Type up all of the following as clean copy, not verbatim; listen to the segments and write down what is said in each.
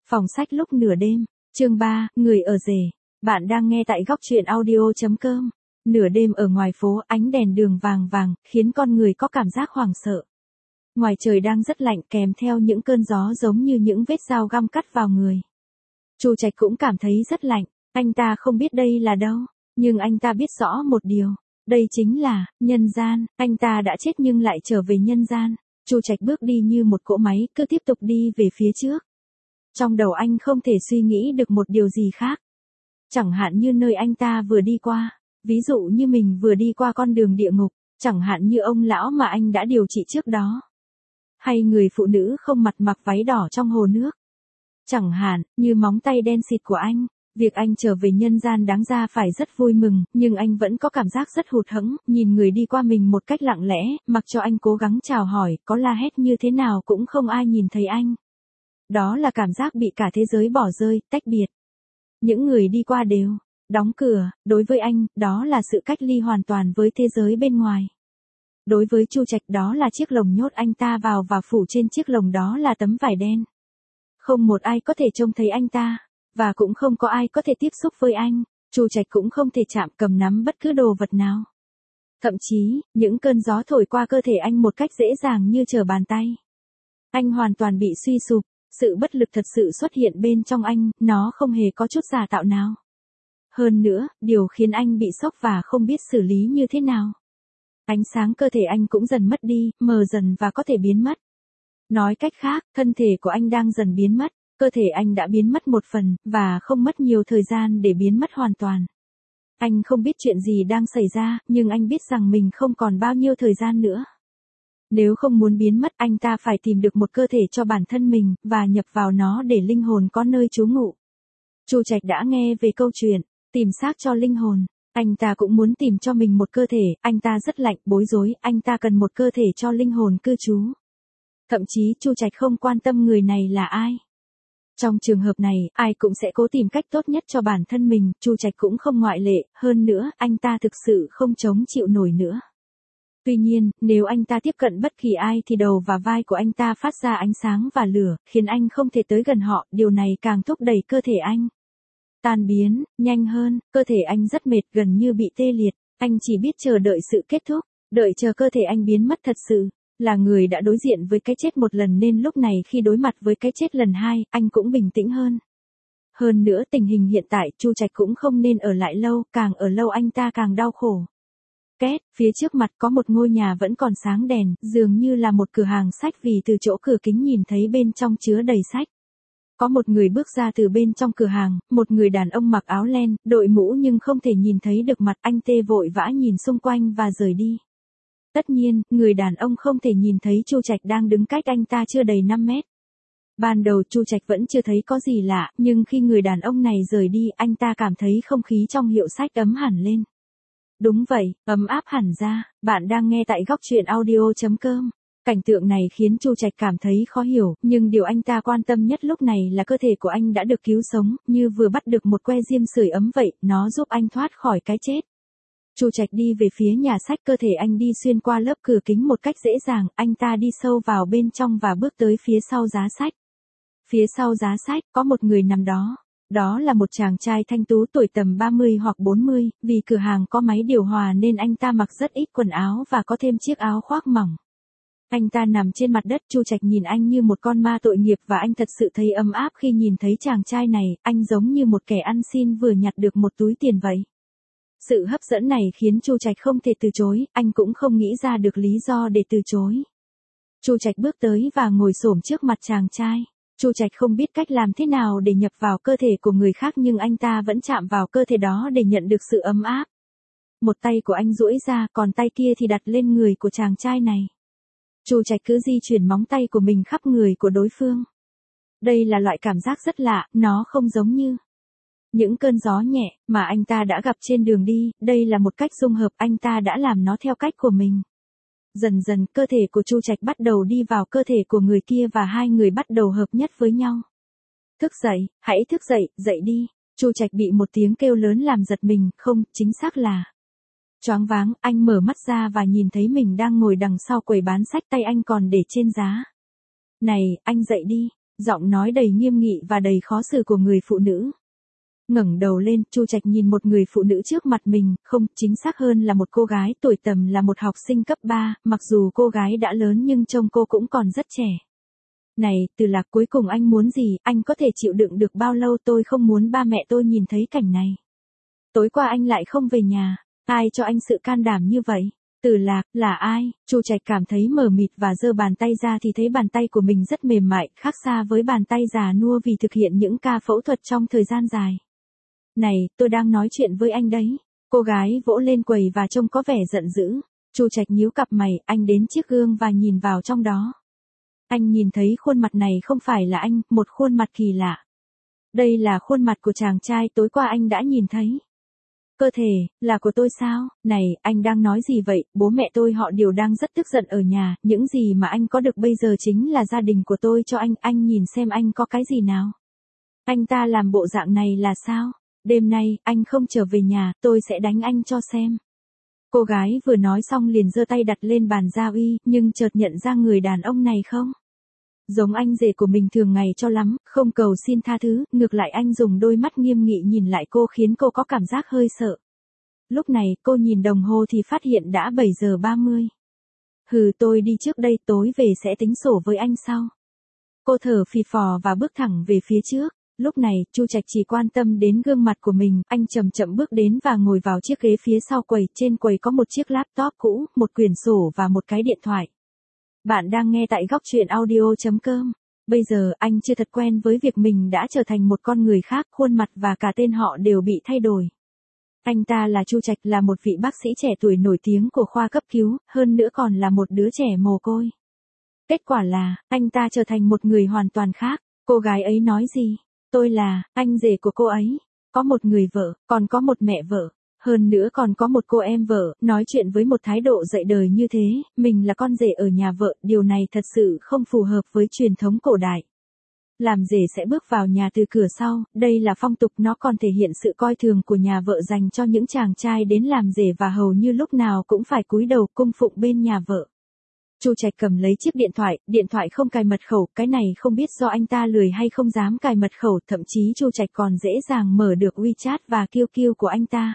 Phòng sách lúc nửa đêm, chương 3, người ở rể. Bạn đang nghe tại góc truyện audio.com. Nửa đêm ở ngoài phố, ánh đèn đường vàng vàng, khiến con người có cảm giác hoảng sợ. Ngoài trời đang rất lạnh, kèm theo những cơn gió giống như những vết dao găm cắt vào người. Chu Trạch cũng cảm thấy rất lạnh, anh ta không biết đây là đâu, nhưng anh ta biết rõ một điều, đây chính là nhân gian. Anh ta đã chết nhưng lại trở về nhân gian. Chu Trạch bước đi như một cỗ máy, cứ tiếp tục đi về phía trước. Trong đầu anh không thể suy nghĩ được một điều gì khác. Chẳng hạn như nơi anh ta vừa đi qua, ví dụ như mình vừa đi qua con đường địa ngục, chẳng hạn như ông lão mà anh đã điều trị trước đó. Hay người phụ nữ không mặt mặc váy đỏ trong hồ nước. Chẳng hạn như móng tay đen xịt của anh. Việc anh trở về nhân gian đáng ra phải rất vui mừng, nhưng anh vẫn có cảm giác rất hụt hẫng, nhìn người đi qua mình một cách lặng lẽ, mặc cho anh cố gắng chào hỏi, có la hét như thế nào cũng không ai nhìn thấy anh. Đó là cảm giác bị cả thế giới bỏ rơi, tách biệt. Những người đi qua đều đóng cửa, đối với anh, đó là sự cách ly hoàn toàn với thế giới bên ngoài. Đối với Chu Trạch, đó là chiếc lồng nhốt anh ta vào và phủ trên chiếc lồng đó là tấm vải đen. Không một ai có thể trông thấy anh ta, và cũng không có ai có thể tiếp xúc với anh. Chu Trạch cũng không thể chạm cầm nắm bất cứ đồ vật nào. Thậm chí, những cơn gió thổi qua cơ thể anh một cách dễ dàng như trở bàn tay. Anh hoàn toàn bị suy sụp, sự bất lực thật sự xuất hiện bên trong anh, nó không hề có chút giả tạo nào. Hơn nữa, điều khiến anh bị sốc và không biết xử lý như thế nào. Ánh sáng cơ thể anh cũng dần mất đi, mờ dần và có thể biến mất. Nói cách khác, thân thể của anh đang dần biến mất, cơ thể anh đã biến mất một phần, và không mất nhiều thời gian để biến mất hoàn toàn. Anh không biết chuyện gì đang xảy ra, nhưng anh biết rằng mình không còn bao nhiêu thời gian nữa. Nếu không muốn biến mất, anh ta phải tìm được một cơ thể cho bản thân mình, và nhập vào nó để linh hồn có nơi trú ngụ. Chu Trạch đã nghe về câu chuyện, tìm xác cho linh hồn. Anh ta cũng muốn tìm cho mình một cơ thể, anh ta rất lạnh, bối rối, anh ta cần một cơ thể cho linh hồn cư trú. Thậm chí Chu Trạch không quan tâm người này là ai. Trong trường hợp này, ai cũng sẽ cố tìm cách tốt nhất cho bản thân mình, Chu Trạch cũng không ngoại lệ, hơn nữa, anh ta thực sự không chống chịu nổi nữa. Tuy nhiên, nếu anh ta tiếp cận bất kỳ ai thì đầu và vai của anh ta phát ra ánh sáng và lửa, khiến anh không thể tới gần họ, điều này càng thúc đẩy cơ thể anh tan biến, nhanh hơn, cơ thể anh rất mệt, gần như bị tê liệt, anh chỉ biết chờ đợi sự kết thúc, đợi chờ cơ thể anh biến mất thật sự. Là người đã đối diện với cái chết một lần nên lúc này khi đối mặt với cái chết lần hai, anh cũng bình tĩnh hơn. Hơn nữa tình hình hiện tại, Chu Trạch cũng không nên ở lại lâu, càng ở lâu anh ta càng đau khổ. Két, phía trước mặt có một ngôi nhà vẫn còn sáng đèn, dường như là một cửa hàng sách vì từ chỗ cửa kính nhìn thấy bên trong chứa đầy sách. Có một người bước ra từ bên trong cửa hàng, một người đàn ông mặc áo len, đội mũ nhưng không thể nhìn thấy được mặt, anh tê vội vã nhìn xung quanh và rời đi. Tất nhiên, người đàn ông không thể nhìn thấy Chu Trạch đang đứng cách anh ta chưa đầy 5 mét. Ban đầu Chu Trạch vẫn chưa thấy có gì lạ, nhưng khi người đàn ông này rời đi, anh ta cảm thấy không khí trong hiệu sách ấm hẳn lên. Đúng vậy, ấm áp hẳn ra. Bạn đang nghe tại góc truyện audio.com. Cảnh tượng này khiến Chu Trạch cảm thấy khó hiểu, nhưng điều anh ta quan tâm nhất lúc này là cơ thể của anh đã được cứu sống, như vừa bắt được một que diêm sưởi ấm vậy, nó giúp anh thoát khỏi cái chết. Chu Trạch đi về phía nhà sách, cơ thể anh đi xuyên qua lớp cửa kính một cách dễ dàng, anh ta đi sâu vào bên trong và bước tới phía sau giá sách. Phía sau giá sách, có một người nằm đó. Đó là một chàng trai thanh tú tuổi tầm 30 hoặc 40, vì cửa hàng có máy điều hòa nên anh ta mặc rất ít quần áo và có thêm chiếc áo khoác mỏng. Anh ta nằm trên mặt đất, Chu Trạch nhìn anh như một con ma tội nghiệp và anh thật sự thấy ấm áp khi nhìn thấy chàng trai này, anh giống như một kẻ ăn xin vừa nhặt được một túi tiền vậy. Sự hấp dẫn này khiến Chu Trạch không thể từ chối, anh cũng không nghĩ ra được lý do để từ chối. Chu Trạch bước tới và ngồi xổm trước mặt chàng trai. Chu Trạch không biết cách làm thế nào để nhập vào cơ thể của người khác nhưng anh ta vẫn chạm vào cơ thể đó để nhận được sự ấm áp. Một tay của anh duỗi ra, còn tay kia thì đặt lên người của chàng trai này. Chu Trạch cứ di chuyển móng tay của mình khắp người của đối phương. Đây là loại cảm giác rất lạ, nó không giống như những cơn gió nhẹ mà anh ta đã gặp trên đường đi, đây là một cách dung hợp, anh ta đã làm nó theo cách của mình. Dần dần, cơ thể của Chu Trạch bắt đầu đi vào cơ thể của người kia và hai người bắt đầu hợp nhất với nhau. Thức dậy, hãy thức dậy, dậy đi. Chu Trạch bị một tiếng kêu lớn làm giật mình, không, chính xác là choáng váng, anh mở mắt ra và nhìn thấy mình đang ngồi đằng sau quầy bán sách, tay anh còn để trên giá. Này, anh dậy đi. Giọng nói đầy nghiêm nghị và đầy khó xử của người phụ nữ. Ngẩng đầu lên, Chu Trạch nhìn một người phụ nữ trước mặt mình, không, chính xác hơn là một cô gái tuổi tầm là một học sinh cấp 3, mặc dù cô gái đã lớn nhưng trông cô cũng còn rất trẻ. Này, Từ Lạc, cuối cùng anh muốn gì, anh có thể chịu đựng được bao lâu, tôi không muốn ba mẹ tôi nhìn thấy cảnh này. Tối qua anh lại không về nhà, ai cho anh sự can đảm như vậy? Từ Lạc, là ai? Chu Trạch cảm thấy mờ mịt và giơ bàn tay ra thì thấy bàn tay của mình rất mềm mại, khác xa với bàn tay già nua vì thực hiện những ca phẫu thuật trong thời gian dài. Này, tôi đang nói chuyện với anh đấy. Cô gái vỗ lên quầy và trông có vẻ giận dữ. Chu Trạch nhíu cặp mày, anh đến chiếc gương và nhìn vào trong đó. Anh nhìn thấy khuôn mặt này không phải là anh, một khuôn mặt kỳ lạ. Đây là khuôn mặt của chàng trai tối qua anh đã nhìn thấy. Cơ thể, là của tôi sao? Này, anh đang nói gì vậy? Bố mẹ tôi họ đều đang rất tức giận ở nhà, những gì mà anh có được bây giờ chính là gia đình của tôi cho anh nhìn xem anh có cái gì nào. Anh ta làm bộ dạng này là sao? Đêm nay, anh không trở về nhà, tôi sẽ đánh anh cho xem. Cô gái vừa nói xong liền giơ tay đặt lên bàn gia uy, nhưng chợt nhận ra người đàn ông này không giống anh rể của mình thường ngày cho lắm, không cầu xin tha thứ, ngược lại anh dùng đôi mắt nghiêm nghị nhìn lại cô khiến cô có cảm giác hơi sợ. Lúc này, cô nhìn đồng hồ thì phát hiện đã 7 giờ 30. Hừ, tôi đi trước đây, tối về sẽ tính sổ với anh sau. Cô thở phì phò và bước thẳng về phía trước. Lúc này, Chu Trạch chỉ quan tâm đến gương mặt của mình, anh chậm chậm bước đến và ngồi vào chiếc ghế phía sau quầy, trên quầy có một chiếc laptop cũ, một quyển sổ và một cái điện thoại. Bạn đang nghe tại góc truyện audio.com. Bây giờ, anh chưa thật quen với việc mình đã trở thành một con người khác, khuôn mặt và cả tên họ đều bị thay đổi. Anh ta là Chu Trạch, là một vị bác sĩ trẻ tuổi nổi tiếng của khoa cấp cứu, hơn nữa còn là một đứa trẻ mồ côi. Kết quả là, anh ta trở thành một người hoàn toàn khác. Cô gái ấy nói gì? Tôi là anh rể của cô ấy, có một người vợ, còn có một mẹ vợ, hơn nữa còn có một cô em vợ, nói chuyện với một thái độ dạy đời như thế, mình là con rể ở nhà vợ, điều này thật sự không phù hợp với truyền thống cổ đại. Làm rể sẽ bước vào nhà từ cửa sau, đây là phong tục, nó còn thể hiện sự coi thường của nhà vợ dành cho những chàng trai đến làm rể và hầu như lúc nào cũng phải cúi đầu cung phụng bên nhà vợ. Chu Trạch cầm lấy chiếc điện thoại không cài mật khẩu, cái này không biết do anh ta lười hay không dám cài mật khẩu, thậm chí Chu Trạch còn dễ dàng mở được WeChat và QQ của anh ta.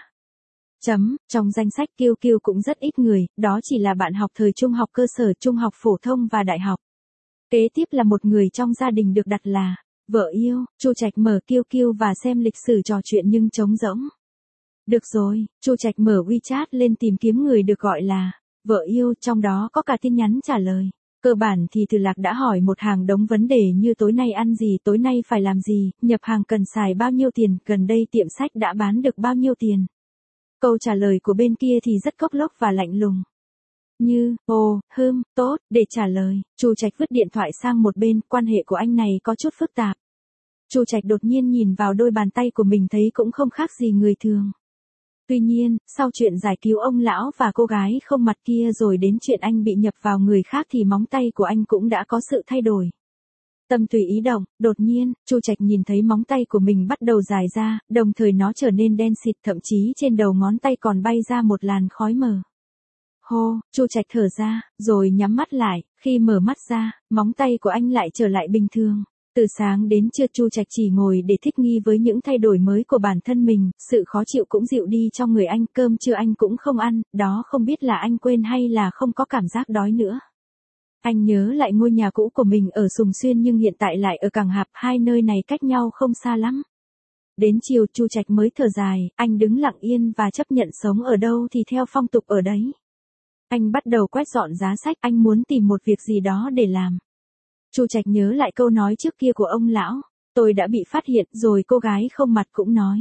Trong danh sách QQ cũng rất ít người, đó chỉ là bạn học thời trung học cơ sở, trung học phổ thông và đại học. Kế tiếp là một người trong gia đình được đặt là vợ yêu. Chu Trạch mở QQ và xem lịch sử trò chuyện nhưng trống rỗng. Được rồi, Chu Trạch mở WeChat lên tìm kiếm người được gọi là vợ yêu, trong đó có cả tin nhắn trả lời. Cơ bản thì Từ Lạc đã hỏi một hàng đống vấn đề như tối nay ăn gì, tối nay phải làm gì, nhập hàng cần xài bao nhiêu tiền, gần đây tiệm sách đã bán được bao nhiêu tiền. Câu trả lời của bên kia thì rất cốc lốc và lạnh lùng. Như, tốt, để trả lời, Chu Trạch vứt điện thoại sang một bên, quan hệ của anh này có chút phức tạp. Chu Trạch đột nhiên nhìn vào đôi bàn tay của mình thấy cũng không khác gì người thường. Tuy nhiên, sau chuyện giải cứu ông lão và cô gái không mặt kia rồi đến chuyện anh bị nhập vào người khác thì móng tay của anh cũng đã có sự thay đổi. Tâm tùy ý động, đột nhiên, Chu Trạch nhìn thấy móng tay của mình bắt đầu dài ra, đồng thời nó trở nên đen xịt, thậm chí trên đầu ngón tay còn bay ra một làn khói mờ. Hô, Chu Trạch thở ra, rồi nhắm mắt lại, khi mở mắt ra, móng tay của anh lại trở lại bình thường. Từ sáng đến trưa Chu Trạch chỉ ngồi để thích nghi với những thay đổi mới của bản thân mình, sự khó chịu cũng dịu đi trong người anh, cơm trưa anh cũng không ăn, đó không biết là anh quên hay là không có cảm giác đói nữa. Anh nhớ lại ngôi nhà cũ của mình ở Sùng Xuyên nhưng hiện tại lại ở Cảng Hạp, hai nơi này cách nhau không xa lắm. Đến chiều Chu Trạch mới thở dài, anh đứng lặng yên và chấp nhận sống ở đâu thì theo phong tục ở đấy. Anh bắt đầu quét dọn giá sách, anh muốn tìm một việc gì đó để làm. Chu Trạch nhớ lại câu nói trước kia của ông lão, tôi đã bị phát hiện rồi, cô gái không mặt cũng nói.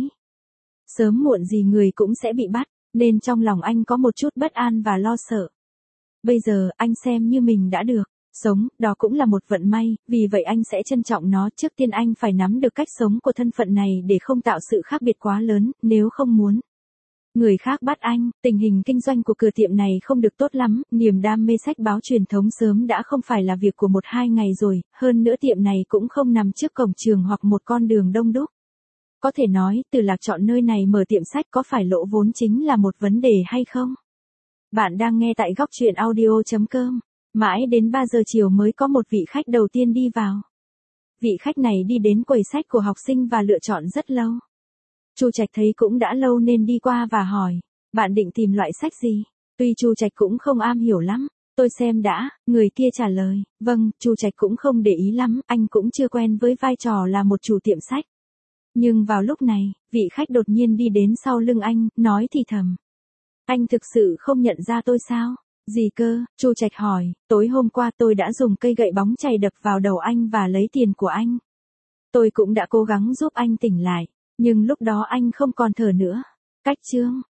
Sớm muộn gì người cũng sẽ bị bắt, nên trong lòng anh có một chút bất an và lo sợ. Bây giờ, anh xem như mình đã được sống, đó cũng là một vận may, vì vậy anh sẽ trân trọng nó. Trước tiên anh phải nắm được cách sống của thân phận này để không tạo sự khác biệt quá lớn, nếu không muốn người khác bắt anh. Tình hình kinh doanh của cửa tiệm này không được tốt lắm, niềm đam mê sách báo truyền thống sớm đã không phải là việc của 1-2 ngày rồi, hơn nữa tiệm này cũng không nằm trước cổng trường hoặc một con đường đông đúc. Có thể nói, Từ Lạc chọn nơi này mở tiệm sách có phải lỗ vốn chính là một vấn đề hay không? Bạn đang nghe tại góc truyện audio.com. Mãi đến 3 giờ chiều mới có một vị khách đầu tiên đi vào. vị khách này đi đến quầy sách của học sinh và lựa chọn rất lâu. Chu Trạch thấy cũng đã lâu nên đi qua và hỏi, bạn định tìm loại sách gì? Tuy Chu Trạch cũng không am hiểu lắm, tôi xem đã, người kia trả lời, vâng, Chu Trạch cũng không để ý lắm, anh cũng chưa quen với vai trò là một chủ tiệm sách. Nhưng vào lúc này, vị khách đột nhiên đi đến sau lưng anh, nói thì thầm. Anh thực sự không nhận ra tôi sao? Gì cơ? Chu Trạch hỏi, tối hôm qua tôi đã dùng cây gậy bóng chày đập vào đầu anh và lấy tiền của anh. Tôi cũng đã cố gắng giúp anh tỉnh lại, nhưng lúc đó anh không còn thở nữa. Cách chương